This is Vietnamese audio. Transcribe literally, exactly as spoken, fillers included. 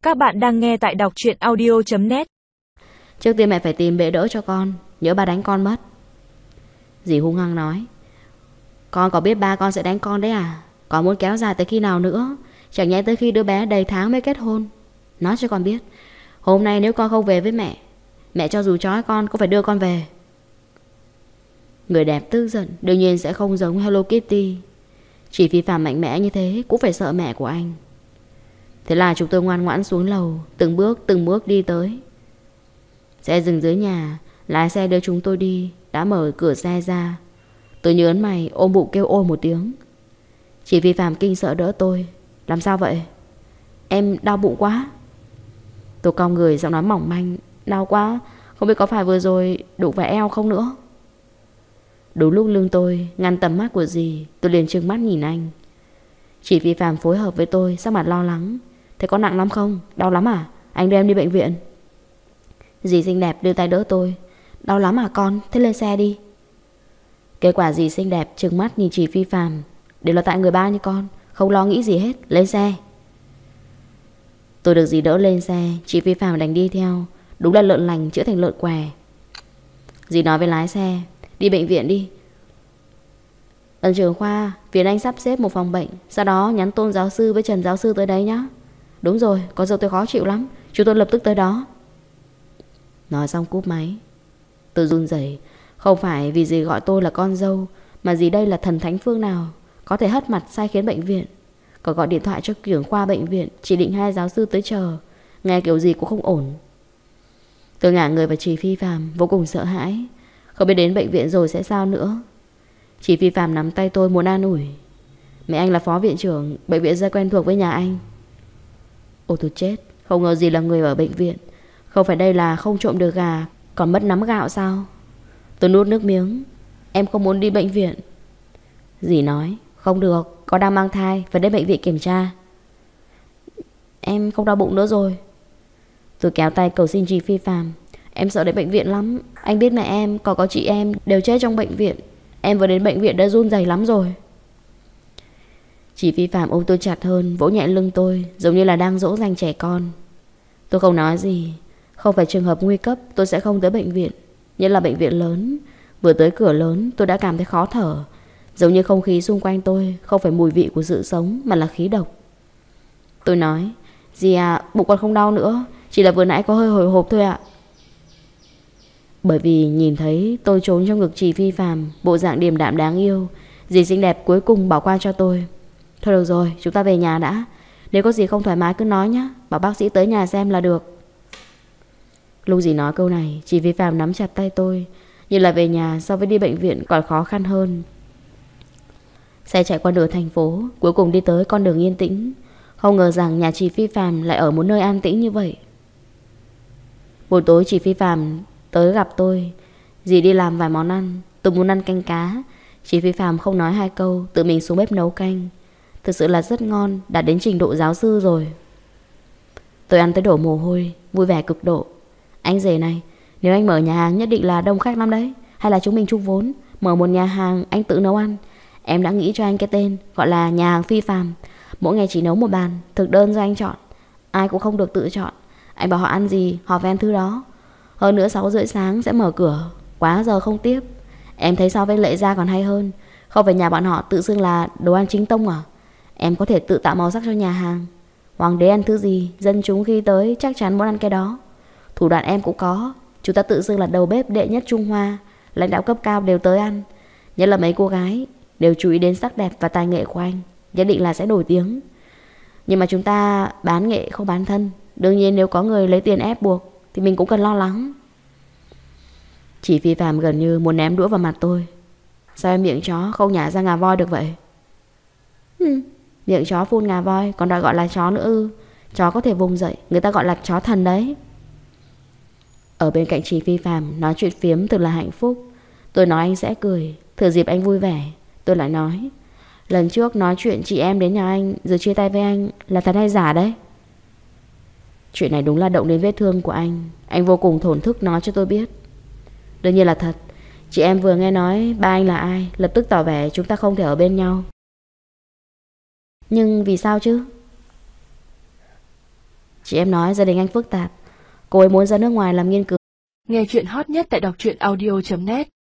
Các bạn đang nghe tại đọc truyện audio chấm net. Trước tiên mẹ phải tìm bệ đỡ cho con, nhớ ba đánh con mất. Dì hung hăng nói. Con có biết ba con sẽ đánh con đấy à? Con muốn kéo dài tới khi nào nữa? Chẳng nhẽ tới khi đứa bé đầy tháng mới kết hôn. Nói cho con biết, hôm nay nếu con không về với mẹ, mẹ cho dù trói con cũng phải đưa con về. Người đẹp tức giận đương nhiên sẽ không giống Hello Kitty. Chỉ Phi Phạm mạnh mẽ như thế cũng phải sợ mẹ của anh. Thế là chúng tôi ngoan ngoãn xuống lầu, từng bước từng bước đi tới. Xe dừng dưới nhà, lái xe đưa chúng tôi đi, đã mở cửa xe ra. Tôi nhớn mày ôm bụng kêu ôi một tiếng. Chỉ Phi Phạm kinh sợ đỡ tôi. Làm sao vậy? Em đau bụng quá. Tôi cong người giọng nói mỏng manh. Đau quá, không biết có phải vừa rồi đụng phải eo không nữa. Đúng lúc lưng tôi ngăn tầm mắt của dì, tôi liền trừng mắt nhìn anh. Chỉ Phi Phạm phối hợp với tôi, sắc mặt lo lắng. Thế có nặng lắm không? Đau lắm à? Anh đưa em đi bệnh viện. Dì xinh đẹp đưa tay đỡ tôi. Đau lắm à con? Thế lên xe đi. Kết quả dì xinh đẹp trừng mắt nhìn chị Phi Phạm. Đều là tại người ba như con, không lo nghĩ gì hết. Lên xe. Tôi được dì đỡ lên xe, chị Phi Phạm đành đi theo. Đúng là lợn lành chữa thành lợn què. Dì nói với lái xe, đi bệnh viện đi. Ân trưởng khoa, viện anh sắp xếp một phòng bệnh, sau đó nhắn Tôn giáo sư với Trần giáo sư tới đấy nhá. Đúng rồi, có giờ tôi khó chịu lắm, chúng tôi lập tức tới đó. Nói xong cúp máy. Tôi run rẩy, không phải vì dì gọi tôi là con dâu, mà dì đây là thần thánh phương nào có thể hất mặt sai khiến bệnh viện. Còn gọi điện thoại cho trưởng khoa bệnh viện, chỉ định hai giáo sư tới chờ. Nghe kiểu gì cũng không ổn. Tôi ngả người vào chị Phi Phạm, vô cùng sợ hãi. Không biết đến bệnh viện rồi sẽ sao nữa. Chị Phi Phạm nắm tay tôi muốn an ủi. Mẹ anh là phó viện trưởng, bệnh viện rất quen thuộc với nhà anh. Ôi tôi chết, không ngờ gì là người ở bệnh viện. Không phải đây là không trộm được gà còn mất nắm gạo sao? Tôi nuốt nước miếng. Em không muốn đi bệnh viện. Dì nói, không được, con đang mang thai, phải đến bệnh viện kiểm tra. Em không đau bụng nữa rồi. Tôi kéo tay cầu xin chị Phi Phạm. Em sợ đến bệnh viện lắm. Anh biết mẹ em, còn có chị em đều chết trong bệnh viện. Em vừa đến bệnh viện đã run rẩy lắm rồi. Chị Phi Phạm ôm tôi chặt hơn, vỗ nhẹ lưng tôi, giống như là đang dỗ dành trẻ con. Tôi không nói gì. Không phải trường hợp nguy cấp tôi sẽ không tới bệnh viện, nhất là bệnh viện lớn. Vừa tới cửa lớn tôi đã cảm thấy khó thở, giống như không khí xung quanh tôi không phải mùi vị của sự sống mà là khí độc. Tôi nói, dì à, bụng con không đau nữa, chỉ là vừa nãy có hơi hồi hộp thôi ạ. Bởi vì nhìn thấy tôi trốn trong ngực chị Phi Phạm, bộ dạng điềm đạm đáng yêu, dì xinh đẹp cuối cùng bỏ qua cho tôi. Thôi được rồi, chúng ta về nhà đã. Nếu có gì không thoải mái cứ nói nhé, bảo bác sĩ tới nhà xem là được. Lúc dì nói câu này, chị Phi Phạm nắm chặt tay tôi, như là về nhà so với đi bệnh viện còn khó khăn hơn. Xe chạy qua nửa thành phố, cuối cùng đi tới con đường yên tĩnh. Không ngờ rằng nhà chị Phi Phạm lại ở một nơi an tĩnh như vậy. Buổi tối chị Phi Phạm tới gặp tôi. Dì đi làm vài món ăn. Tôi muốn ăn canh cá. Chị Phi Phạm không nói hai câu, tự mình xuống bếp nấu canh. Thực sự là rất ngon, đạt đến trình độ giáo sư rồi. Tôi ăn tới đổ mồ hôi, vui vẻ cực độ. Anh rể này, nếu anh mở nhà hàng nhất định là đông khách lắm đấy. Hay là chúng mình chung vốn, mở một nhà hàng anh tự nấu ăn. Em đã nghĩ cho anh cái tên, gọi là nhà hàng Phi Phạm. Mỗi ngày chỉ nấu một bàn, thực đơn do anh chọn. Ai cũng không được tự chọn. Anh bảo họ ăn gì, họ phải ăn thứ đó. Hơn nữa sáu rưỡi sáng sẽ mở cửa, quá giờ không tiếp. Em thấy so với Lệ Gia còn hay hơn. Không phải nhà bọn họ tự xưng là đồ ăn chính tông à? Em có thể tự tạo màu sắc cho nhà hàng. Hoàng đế ăn thứ gì, dân chúng khi tới chắc chắn muốn ăn cái đó. Thủ đoạn em cũng có. Chúng ta tự xưng là đầu bếp đệ nhất Trung Hoa, lãnh đạo cấp cao đều tới ăn. Nhất là mấy cô gái đều chú ý đến sắc đẹp và tài nghệ của anh, nhất định là sẽ nổi tiếng. Nhưng mà chúng ta bán nghệ không bán thân. Đương nhiên nếu có người lấy tiền ép buộc thì mình cũng cần lo lắng. Chị Phi Phạm gần như muốn ném đũa vào mặt tôi. Sao em miệng chó không nhả ra ngà voi được vậy? Ừ, miệng chó phun ngà voi còn đòi gọi là chó nữa ư? Chó có thể vùng dậy, người ta gọi là chó thần đấy. Ở bên cạnh chị Phi Phạm nói chuyện phiếm thật là hạnh phúc. Tôi nói anh sẽ cười, thừa dịp anh vui vẻ. Tôi lại nói, lần trước nói chuyện chị em đến nhà anh rồi chia tay với anh là thật hay giả đấy? Chuyện này đúng là động đến vết thương của anh. Anh vô cùng thổn thức nói cho tôi biết. Đương nhiên là thật. Chị em vừa nghe nói ba anh là ai, lập tức tỏ vẻ chúng ta không thể ở bên nhau. Nhưng vì sao chứ? Chị em nói gia đình anh phức tạp. Cô ấy muốn ra nước ngoài làm nghiên cứu. Nghe chuyện hot nhất tại đọc truyện audio chấm net.